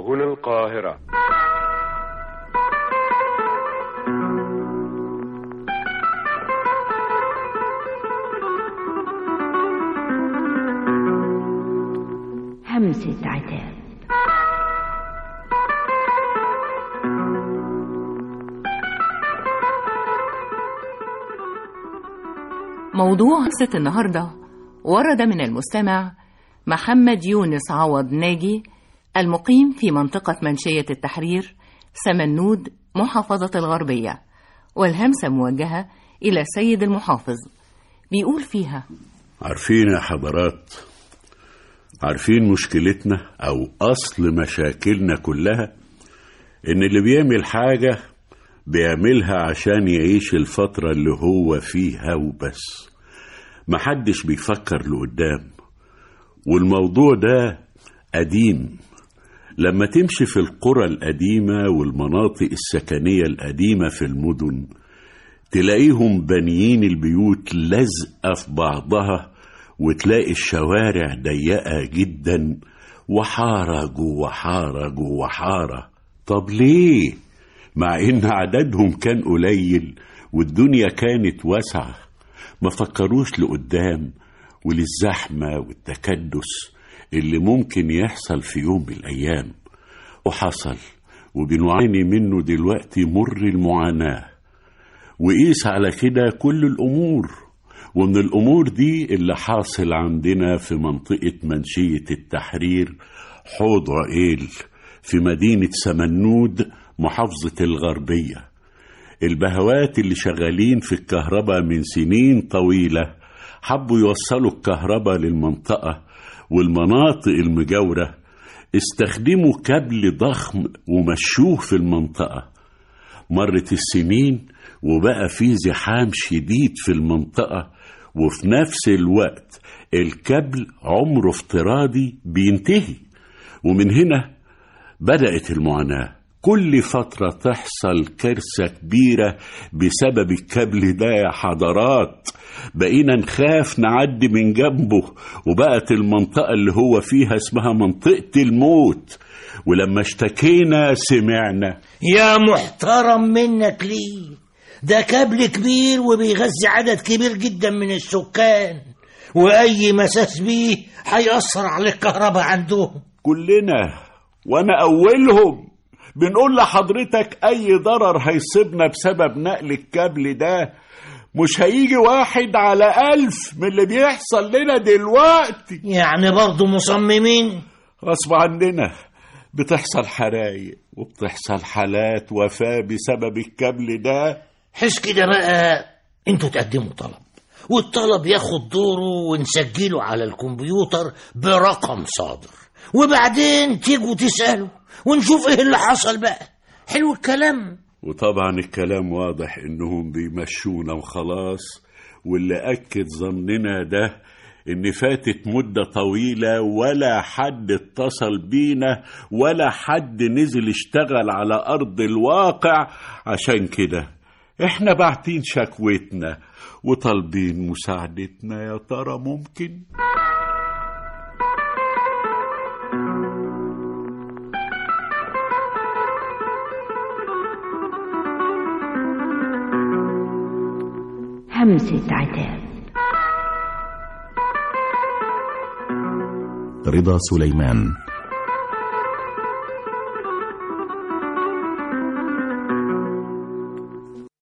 هنا القاهرة. همسة عتاب. موضوع همسة النهاردة ورد من المستمع محمد يونس عوض ناجي، المقيم في منطقة منشية التحرير سمنود محافظة الغربية، والهمسة موجهة إلى السيد المحافظ. بيقول فيها: عارفين يا حضرات، عارفين مشكلتنا أو أصل مشاكلنا كلها إن اللي بيعمل حاجة بيعملها عشان يعيش الفترة اللي هو فيها وبس، محدش بيفكر لقدام. والموضوع ده قديم. لما تمشي في القرى القديمة والمناطق السكنية القديمة في المدن تلاقيهم بانيين البيوت لازقة في بعضها، وتلاقي الشوارع ضيقة جدا وحارة جوه حارة جوه حارة. طب ليه؟ مع إن عددهم كان قليل والدنيا كانت واسعة، ما فكروش لقدام وللزحمة والتكدس اللي ممكن يحصل في يوم من الأيام. وحصل وبنعاني منه دلوقتي مر المعاناة. وقيس على كده كل الأمور، ومن الأمور دي اللي حاصل عندنا في منطقة منشية التحرير حوض عقيل في مدينة سمنود محافظة الغربية. البهوات اللي شغالين في الكهرباء من سنين طويلة حبوا يوصلوا الكهرباء للمنطقة والمناطق المجاورة، استخدموا كابل ضخم ومشوه في المنطقة. مرت السنين وبقى في زحام شديد في المنطقة، وفي نفس الوقت الكابل عمره افتراضي بينتهي. ومن هنا بدأت المعاناة. كل فترة تحصل كارثة كبيرة بسبب الكابل ده يا حضرات. بقينا نخاف نعدي من جنبه، وبقت المنطقة اللي هو فيها اسمها منطقة الموت. ولما اشتكينا سمعنا. يا محترم منك ليه؟ ده كابل كبير وبيغذي عدد كبير جدا من السكان، وأي مساس بيه هيأثر على الكهرباء عندهم. كلنا وأنا أولهم بنقول لحضرتك أي ضرر هيصيبنا بسبب نقل الكابل ده مش هيجي 1 على 1000 من اللي بيحصل لنا دلوقتي. يعني برضو مصممين؟ غصب عننا بتحصل حرايق وبتحصل حالات وفاة بسبب الكابل ده. حس كده بقى، انتوا تقدموا طلب والطلب ياخد دوره ونسجله على الكمبيوتر برقم صادر، وبعدين تيجوا تسألوا ونشوف ايه اللي حصل بقى. حلو الكلام. وطبعا الكلام واضح انهم بيمشونا وخلاص. واللي اكد ظننا ده ان فاتت مدة طويلة ولا حد اتصل بينا ولا حد نزل اشتغل على ارض الواقع. عشان كده احنا باعتين شكوتنا وطالبين مساعدتنا. يا ترى ممكن؟ همسة عتاب. رضا سليمان.